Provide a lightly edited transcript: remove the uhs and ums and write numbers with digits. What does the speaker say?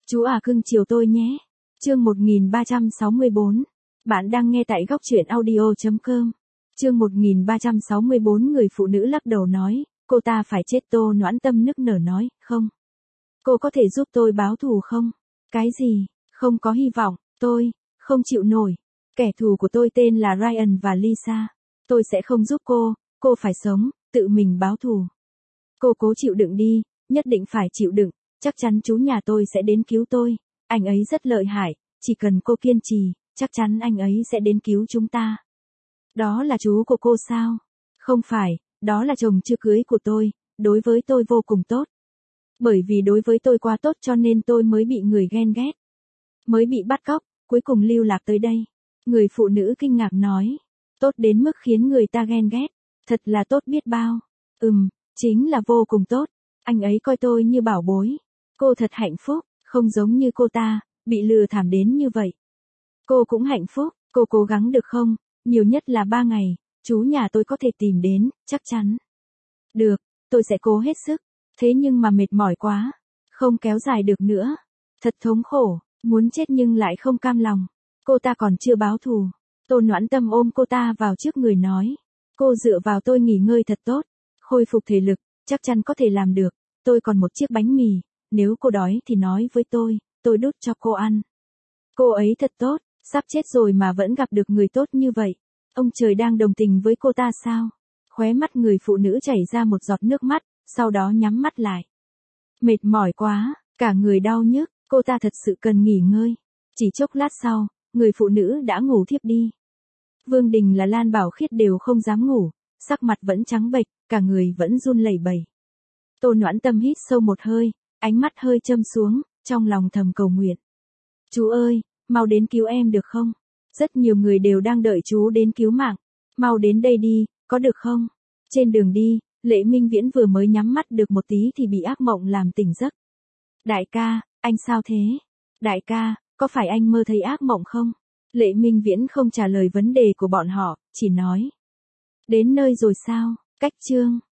Chú à cưng chiều tôi nhé. Chương 1364. Bạn đang nghe tại góc truyện audio.com. Chương 1364 người phụ nữ lắc đầu nói, cô ta phải chết. Tô Noãn Tâm nức nở nói, không. Cô có thể giúp tôi báo thù không? Cái gì? Không có hy vọng, tôi không chịu nổi. Kẻ thù của tôi tên là Ryan và Lisa. Tôi sẽ không giúp cô phải sống, tự mình báo thù. Cô cố chịu đựng đi, nhất định phải chịu đựng, chắc chắn chú nhà tôi sẽ đến cứu tôi. Anh ấy rất lợi hại, chỉ cần cô kiên trì, chắc chắn anh ấy sẽ đến cứu chúng ta. Đó là chú của cô sao? Không phải, đó là chồng chưa cưới của tôi, đối với tôi vô cùng tốt. Bởi vì đối với tôi quá tốt cho nên tôi mới bị người ghen ghét. Mới bị bắt cóc, cuối cùng lưu lạc tới đây. Người phụ nữ kinh ngạc nói, tốt đến mức khiến người ta ghen ghét, thật là tốt biết bao. Chính là vô cùng tốt, anh ấy coi tôi như bảo bối. Cô thật hạnh phúc, không giống như cô ta, bị lừa thảm đến như vậy. Cô cũng hạnh phúc, cô cố gắng được không? Nhiều nhất là 3 ngày, chú nhà tôi có thể tìm đến, chắc chắn. Được, tôi sẽ cố hết sức. Thế nhưng mà mệt mỏi quá, không kéo dài được nữa. Thật thống khổ, muốn chết nhưng lại không cam lòng. Cô ta còn chưa báo thù. Tô Noãn Tâm ôm cô ta vào trước người nói, cô dựa vào tôi nghỉ ngơi thật tốt, khôi phục thể lực, chắc chắn có thể làm được. Tôi còn một chiếc bánh mì, nếu cô đói thì nói với tôi đút cho cô ăn. Cô ấy thật tốt, sắp chết rồi mà vẫn gặp được người tốt như vậy. Ông trời đang đồng tình với cô ta sao? Khóe mắt người phụ nữ chảy ra một giọt nước mắt, sau đó nhắm mắt lại. Mệt mỏi quá, cả người đau nhức, cô ta thật sự cần nghỉ ngơi. Chỉ chốc lát sau, người phụ nữ đã ngủ thiếp đi. Vương Đình là Lan Bảo Khiết đều không dám ngủ, sắc mặt vẫn trắng bệch, cả người vẫn run lẩy bẩy. Tô Noãn Tâm hít sâu một hơi, ánh mắt hơi châm xuống, trong lòng thầm cầu nguyện. Chú ơi, mau đến cứu em được không? Rất nhiều người đều đang đợi chú đến cứu mạng. Mau đến đây đi, có được không? Trên đường đi, Lệ Minh Viễn vừa mới nhắm mắt được một tí thì bị ác mộng làm tỉnh giấc. Đại ca, anh sao thế? Đại ca, có phải anh mơ thấy ác mộng không? Lệ Minh Viễn không trả lời vấn đề của bọn họ, chỉ nói. Đến nơi rồi sao? Cách chương.